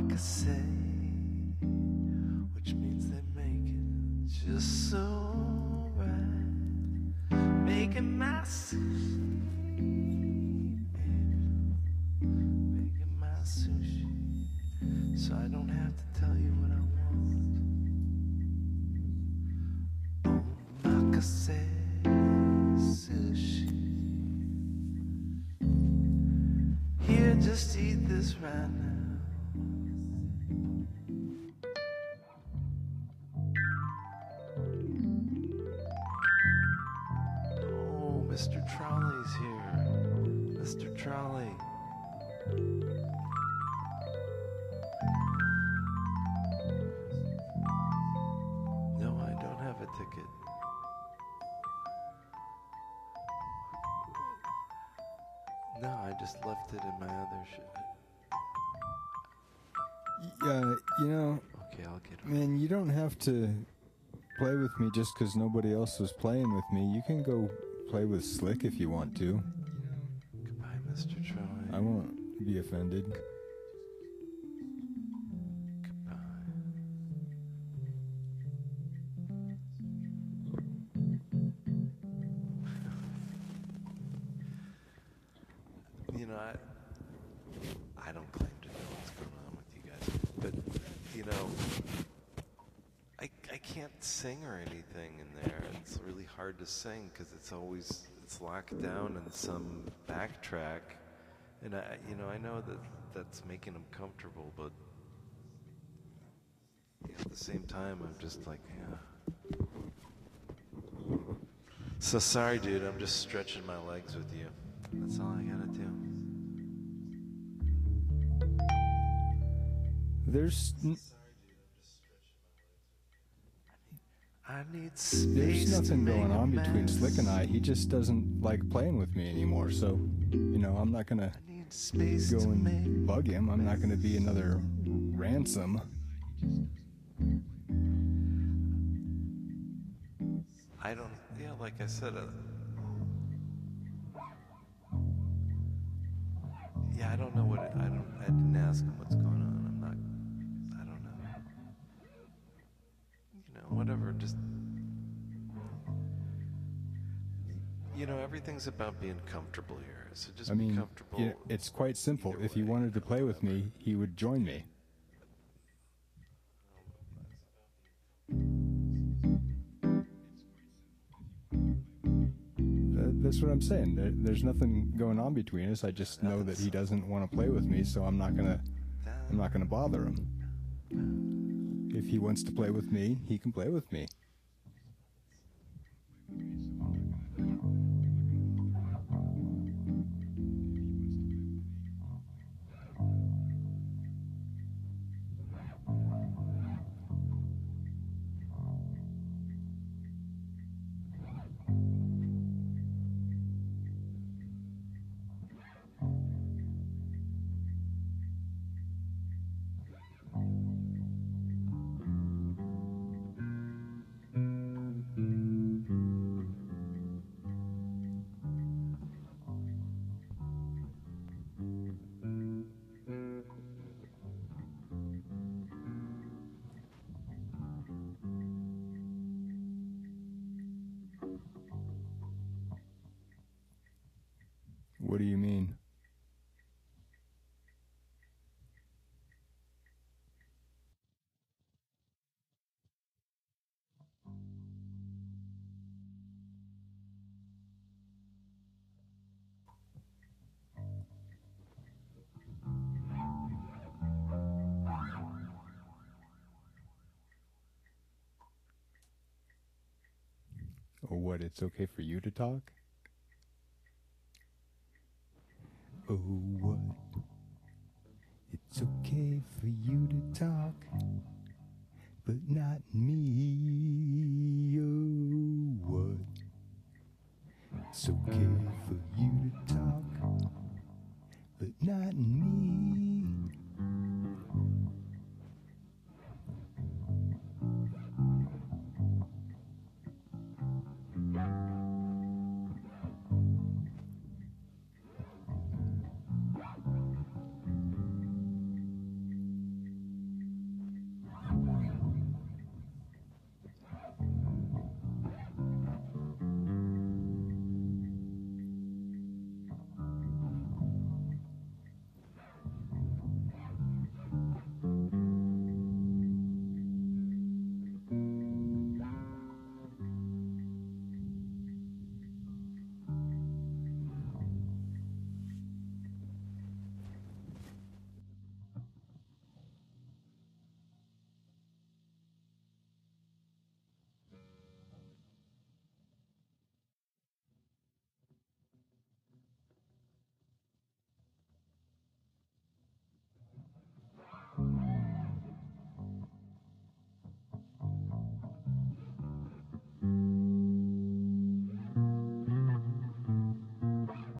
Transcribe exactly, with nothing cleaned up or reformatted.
omakase, which means they make it just so right. Making my sushi, making my sushi, so I don't have to tell you what I want. Omakase sushi. Here, just eat this right now. Oh, Mister Trolley's here. Mister Trolley. No, I don't have a ticket. No, I just left it in my other shit. Uh, you know, Okay, I'll get it. man, you don't have to play with me just because nobody else was playing with me. You can go play with Slick if you want to. Goodbye, Mister Troy. I won't be offended. Goodbye. You know, I I don't claim to know what's going on with you guys, but you know, I I can't sing or anything in there. It's really hard to sing because it's always it's locked down in some backtrack, and I you know I know that that's making them comfortable, but at the same time I'm just like, yeah. So sorry, dude. I'm just stretching my legs with you. That's all I gotta do. There's n- I need space. there's nothing to going make a on between mess. Slick and I. He just doesn't like playing with me anymore. So, you know, I'm not gonna I need space go to make. and bug him. I'm not gonna be another ransom. I don't. Yeah, like I said. Uh, yeah, I don't know what. It, I don't. I didn't ask him what's going on. I'm not. I don't know. You know, whatever. Just. You know, everything's about being comfortable here. So just I be mean, comfortable. you know, it's quite simple. either If he way, wanted to play with me, he would join me. Uh, That's what I'm saying. There, there's nothing going on between us. I just know that he doesn't want to play with me, so I'm not gonna. I'm not gonna bother him. If he wants to play with me, he can play with me. What do you mean? Or what, it's okay for you to talk? Oh, what? It's okay for you to talk, but not me. Oh, what? It's okay for you to talk, but not me.